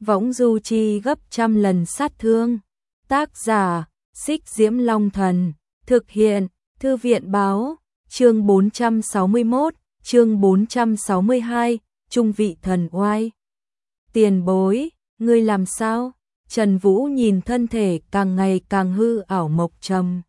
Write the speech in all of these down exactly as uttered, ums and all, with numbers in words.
võng du chi gấp trăm lần sát thương. Tác giả, Xích Diễm Long Thần, thực hiện, Thư viện báo, chương bốn trăm sáu mươi mốt, chương bốn trăm sáu mươi hai, trung vị thần oai. Tiền bối, ngươi làm sao? Trần Vũ nhìn thân thể càng ngày càng hư ảo Mộc Trầm,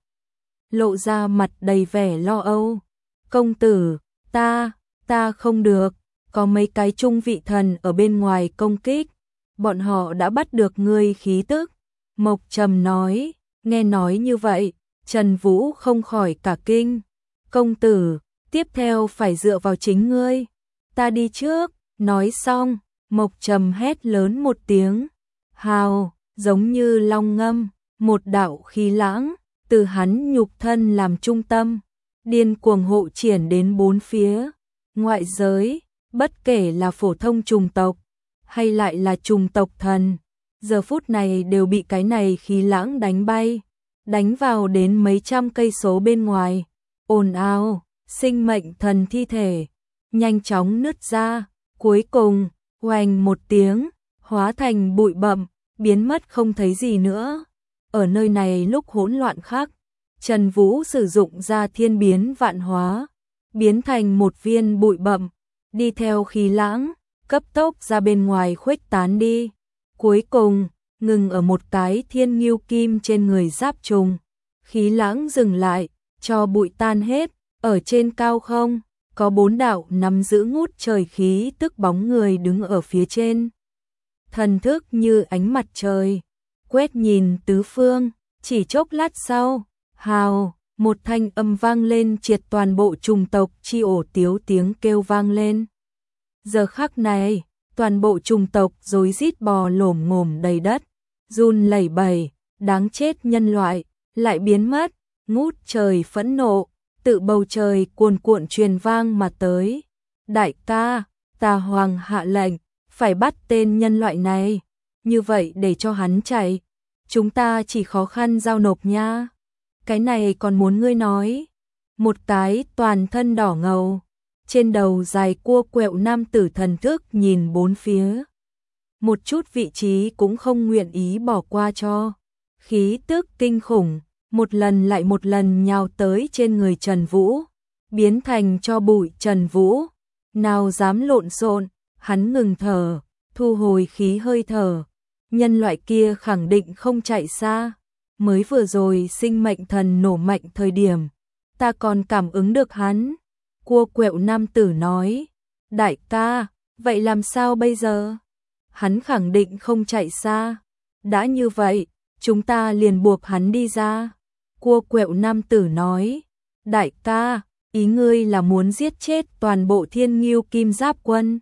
lộ ra mặt đầy vẻ lo âu. Công tử, ta, ta không được, có mấy cái trung vị thần ở bên ngoài công kích, bọn họ đã bắt được ngươi khí tức. Mộc Trầm nói, nghe nói như vậy, Trần Vũ không khỏi cả kinh. Công tử, tiếp theo phải dựa vào chính ngươi, ta đi trước. Nói xong, Mộc Trầm hét lớn một tiếng, hào, giống như long ngâm, một đạo khí lãng, từ hắn nhục thân làm trung tâm, điên cuồng hộ triển đến bốn phía. Ngoại giới, bất kể là phổ thông trùng tộc, hay lại là trùng tộc thần, giờ phút này đều bị cái này khí lãng đánh bay, đánh vào đến mấy trăm cây số bên ngoài. Ồn ào, sinh mệnh thần thi thể, nhanh chóng nứt ra, cuối cùng, oanh một tiếng, hóa thành bụi bặm, biến mất không thấy gì nữa. Ở nơi này lúc hỗn loạn khác, Trần Vũ sử dụng ra thiên biến vạn hóa, biến thành một viên bụi bặm, đi theo khí lãng, cấp tốc ra bên ngoài khuếch tán đi. Cuối cùng, ngừng ở một cái thiên ngưu kim trên người giáp trùng. Khí lãng dừng lại, cho bụi tan hết, ở trên cao không, có bốn đạo nắm giữ ngút trời khí tức bóng người đứng ở phía trên. Thần thức như ánh mặt trời, quét nhìn tứ phương, chỉ chốc lát sau, hào, một thanh âm vang lên triệt toàn bộ trùng tộc chi ổ tiếu tiếng kêu vang lên. Giờ khắc này, toàn bộ trùng tộc rối rít bò lổm ngổm đầy đất, run lẩy bẩy, đáng chết nhân loại, lại biến mất, ngút trời phẫn nộ, tự bầu trời cuồn cuộn truyền vang mà tới. Đại ca, Tà Hoàng hạ lệnh, phải bắt tên nhân loại này, như vậy để cho hắn chạy, chúng ta chỉ khó khăn giao nộp nha. Cái này còn muốn ngươi nói. Một cái toàn thân đỏ ngầu, trên đầu dài cua quẹo nam tử thần thức nhìn bốn phía, một chút vị trí cũng không nguyện ý bỏ qua cho. Khí tức kinh khủng, một lần lại một lần nhào tới trên người Trần Vũ, biến thành cho bụi. Trần Vũ nào dám lộn xộn, hắn ngừng thở, thu hồi khí hơi thở. Nhân loại kia khẳng định không chạy xa, mới vừa rồi sinh mệnh thần nổ mạnh thời điểm, ta còn cảm ứng được hắn. Cua quẹo nam tử nói, đại ca, vậy làm sao bây giờ? Hắn khẳng định không chạy xa, đã như vậy, chúng ta liền buộc hắn đi ra. Cua quẹo nam tử nói, đại ca, ý ngươi là muốn giết chết toàn bộ thiên ngưu kim giáp quân.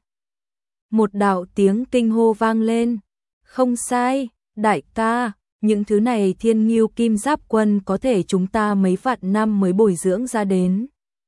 Một đạo tiếng kinh hô vang lên, không sai, đại ca, những thứ này thiên ngưu kim giáp quân có thể chúng ta mấy vạn năm mới bồi dưỡng ra đến.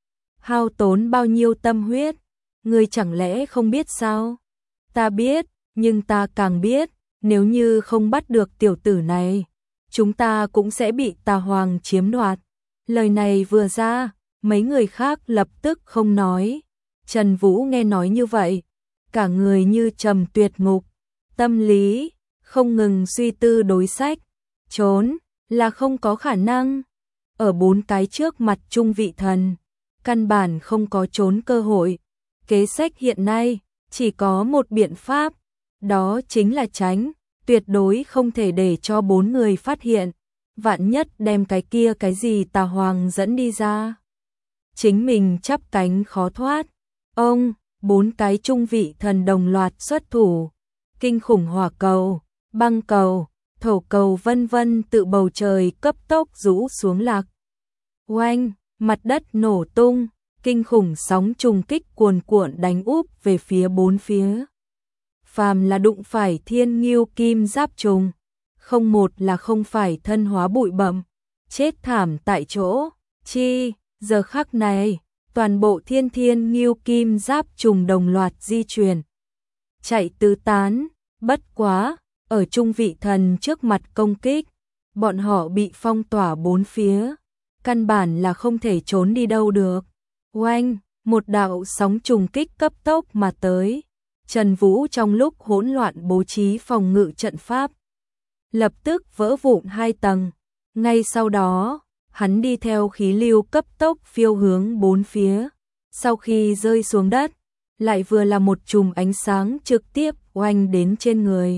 Hao tốn bao nhiêu tâm huyết, ngươi chẳng lẽ không biết sao? Ta biết, nhưng ta càng biết, nếu như không bắt được tiểu tử này, chúng ta cũng sẽ bị Tà Hoàng chiếm đoạt. Lời này vừa ra, mấy người khác lập tức không nói. Trần Vũ nghe nói như vậy, cả người như trầm tuyệt ngục, tâm lý không ngừng suy tư đối sách, trốn là không có khả năng. Ở bốn cái trước mặt trung vị thần, căn bản không có trốn cơ hội. Kế sách hiện nay chỉ có một biện pháp, đó chính là tránh, tuyệt đối không thể để cho bốn người phát hiện. Vạn nhất đem cái kia cái gì Tà Hoàng dẫn đi ra, chính mình chắp cánh khó thoát. Ông, bốn cái trung vị thần đồng loạt xuất thủ, kinh khủng hỏa cầu, băng cầu, thổ cầu vân vân tự bầu trời cấp tốc rũ xuống lạc. Oanh, mặt đất nổ tung, kinh khủng sóng trùng kích cuồn cuộn đánh úp về phía bốn phía. Phàm là đụng phải thiên ngưu kim giáp trùng, không một là không phải thân hóa bụi bặm, chết thảm tại chỗ. Chi, giờ khắc này, toàn bộ thiên thiên ngưu kim giáp trùng đồng loạt di chuyển, chạy tứ tán. Bất quá, ở trung vị thần trước mặt công kích, bọn họ bị phong tỏa bốn phía, căn bản là không thể trốn đi đâu được. Oanh, một đạo sóng trùng kích cấp tốc mà tới, Trần Vũ trong lúc hỗn loạn bố trí phòng ngự trận pháp, lập tức vỡ vụn hai tầng. Ngay sau đó, hắn đi theo khí lưu cấp tốc phiêu hướng bốn phía. Sau khi rơi xuống đất, lại vừa là một chùm ánh sáng trực tiếp oanh đến trên người.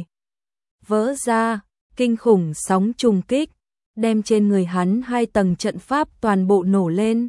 Vỡ ra, kinh khủng sóng trùng kích, đem trên người hắn hai tầng trận pháp toàn bộ nổ lên.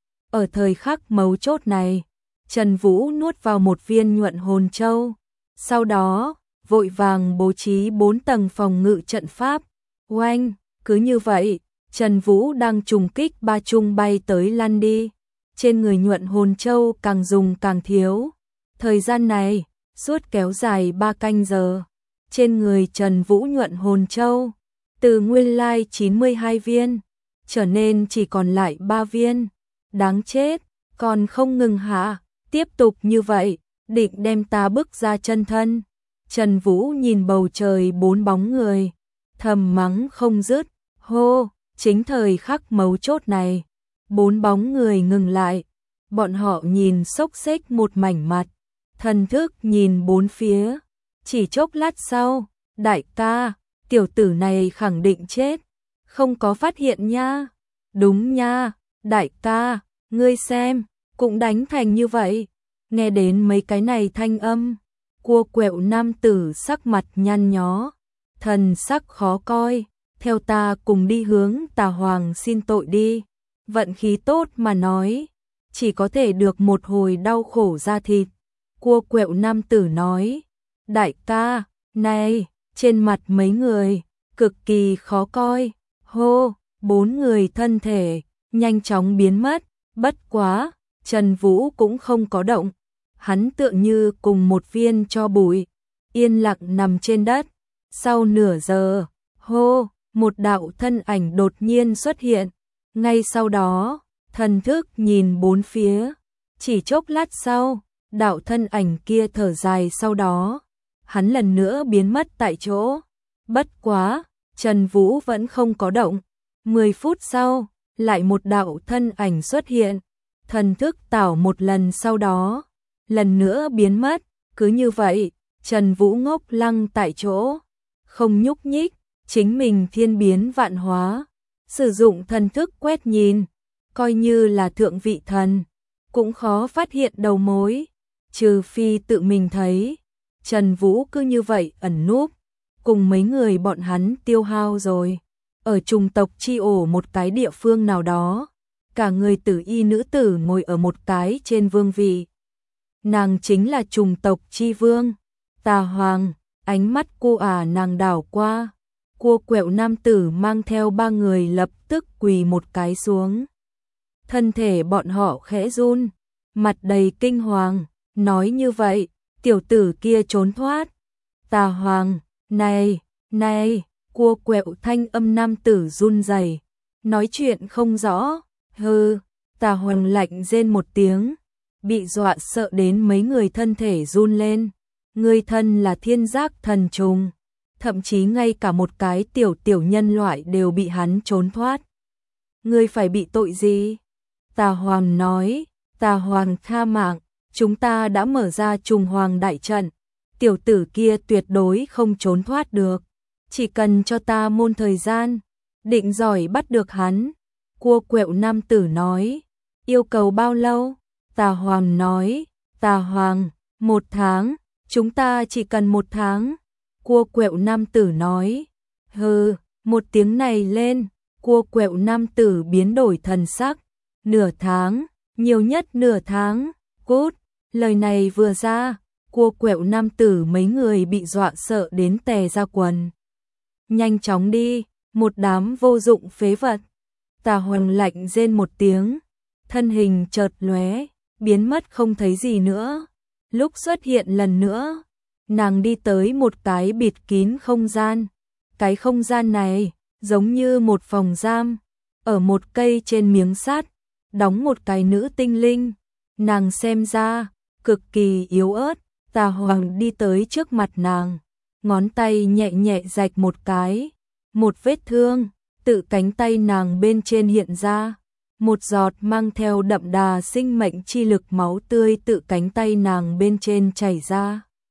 Ở thời khắc mấu chốt này, Trần Vũ nuốt vào một viên nhuận hồn châu, sau đó, vội vàng bố trí bốn tầng phòng ngự trận pháp. Oanh, cứ như vậy, Trần Vũ đang trùng kích ba trung bay tới lăn đi. Trên người nhuận hồn châu càng dùng càng thiếu. Thời gian này, suốt kéo dài ba canh giờ. Trên người Trần Vũ nhuận hồn châu, từ nguyên lai chín mươi hai viên, trở nên chỉ còn lại ba viên. Đáng chết, còn không ngừng hả? Tiếp tục như vậy, định đem ta bức ra chân thân. Trần Vũ nhìn bầu trời bốn bóng người, thầm mắng không dứt. Hô, chính thời khắc mấu chốt này, bốn bóng người ngừng lại. Bọn họ nhìn xốc xếch một mảnh mặt, thần thức nhìn bốn phía. Chỉ chốc lát sau, đại ca, tiểu tử này khẳng định chết. Không có phát hiện nha. Đúng nha, đại ca, ngươi xem, cũng đánh thành như vậy. Nghe đến mấy cái này thanh âm, cua quẹo nam tử sắc mặt nhăn nhó, thần sắc khó coi. Theo ta cùng đi hướng Tà Hoàng xin tội đi. Vận khí tốt mà nói, chỉ có thể được một hồi đau khổ da thịt. Cua quẹo nam tử nói, đại ca, này, trên mặt mấy người, cực kỳ khó coi. Hô, bốn người thân thể, nhanh chóng biến mất. Bất quá, Trần Vũ cũng không có động. Hắn tựa như cùng một viên tro bụi, yên lặng nằm trên đất. Sau nửa giờ, hô, một đạo thân ảnh đột nhiên xuất hiện. Ngay sau đó, thần thức nhìn bốn phía. Chỉ chốc lát sau, đạo thân ảnh kia thở dài, sau đó hắn lần nữa biến mất tại chỗ. Bất quá, Trần Vũ vẫn không có động. Mười phút sau, lại một đạo thân ảnh xuất hiện. Thần thức tảo một lần, sau đó lần nữa biến mất. Cứ như vậy, Trần Vũ ngốc lăng tại chỗ, không nhúc nhích. Chính mình thiên biến vạn hóa, sử dụng thần thức quét nhìn, coi như là thượng vị thần, cũng khó phát hiện đầu mối, trừ phi tự mình thấy. Trần Vũ cứ như vậy ẩn núp, cùng mấy người bọn hắn tiêu hao rồi. Ở trùng tộc chi ổ một cái địa phương nào đó, cả người tử y nữ tử ngồi ở một cái trên vương vị. Nàng chính là trùng tộc chi vương, Tà Hoàng. Ánh mắt cô ả nàng đảo qua, cua quẹo nam tử mang theo ba người lập tức quỳ một cái xuống. Thân thể bọn họ khẽ run, mặt đầy kinh hoàng, nói như vậy, tiểu tử kia trốn thoát. Tà Hoàng, này, này, cua quẹo thanh âm nam tử run rẩy, nói chuyện không rõ. Hừ, Tà Hoàng lạnh rên một tiếng, bị dọa sợ đến mấy người thân thể run lên. Ngươi thân là thiên giác thần trùng, thậm chí ngay cả một cái tiểu tiểu nhân loại đều bị hắn trốn thoát. Ngươi phải bị tội gì? Tà Hoàng nói, Tà Hoàng tha mạng, chúng ta đã mở ra trùng hoàng đại trận, tiểu tử kia tuyệt đối không trốn thoát được. Chỉ cần cho ta môn thời gian, định giỏi bắt được hắn. Cua quẹo nam tử nói, yêu cầu bao lâu? Tà Hoàng nói, Tà Hoàng, một tháng. Chúng ta chỉ cần một tháng. Cua quẹo nam tử nói, hừ, một tiếng này lên, cua quẹo nam tử biến đổi thần sắc. Nửa tháng, nhiều nhất nửa tháng. Cút, lời này vừa ra, cua quẹo nam tử mấy người bị dọa sợ đến tè ra quần. Nhanh chóng đi, một đám vô dụng phế vật. Tà Hoàng lạnh rên một tiếng, thân hình chợt lóe, biến mất không thấy gì nữa. Lúc xuất hiện lần nữa, nàng đi tới một cái bịt kín không gian. Cái không gian này giống như một phòng giam, ở một cây trên miếng sắt, đóng một cái nữ tinh linh. Nàng xem ra cực kỳ yếu ớt. Tà Hoàng đi tới trước mặt nàng, ngón tay nhẹ nhẹ rạch một cái, một vết thương tự cánh tay nàng bên trên hiện ra. Một giọt mang theo đậm đà sinh mệnh chi lực máu tươi tự cánh tay nàng bên trên chảy ra.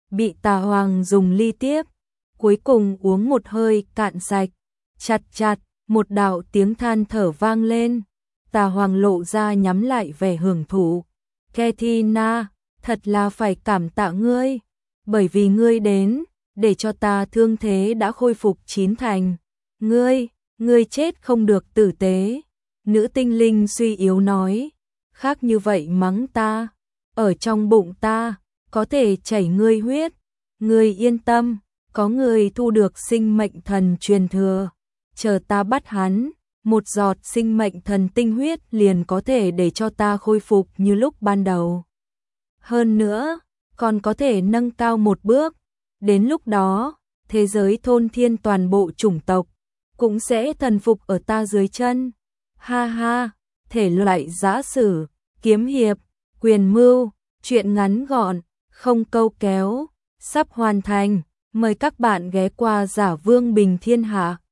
bị Tà Hoàng dùng ly tiếp, cuối cùng uống một hơi cạn sạch. Chặt chặt, một đạo tiếng than thở vang lên. Tà Hoàng lộ ra nhắm lại vẻ hưởng thụ. Kathina, thật là phải cảm tạ ngươi, bởi vì ngươi đến, để cho ta thương thế đã khôi phục chín thành. Ngươi, ngươi chết không được tử tế. Nữ tinh linh suy yếu nói, khác như vậy mắng ta, ở trong bụng ta, có thể chảy ngươi huyết. Ngươi yên tâm, có người thu được sinh mệnh thần truyền thừa, chờ ta bắt hắn, một giọt sinh mệnh thần tinh huyết liền có thể để cho ta khôi phục như lúc ban đầu. Hơn nữa, còn có thể nâng cao một bước, đến lúc đó, thế giới thôn thiên toàn bộ chủng tộc, cũng sẽ thần phục ở ta dưới chân. Ha ha, thể loại giã sử, kiếm hiệp, quyền mưu, truyện ngắn gọn, không câu kéo, sắp hoàn thành, mời các bạn ghé qua Giả Vương Bình Thiên Hạ.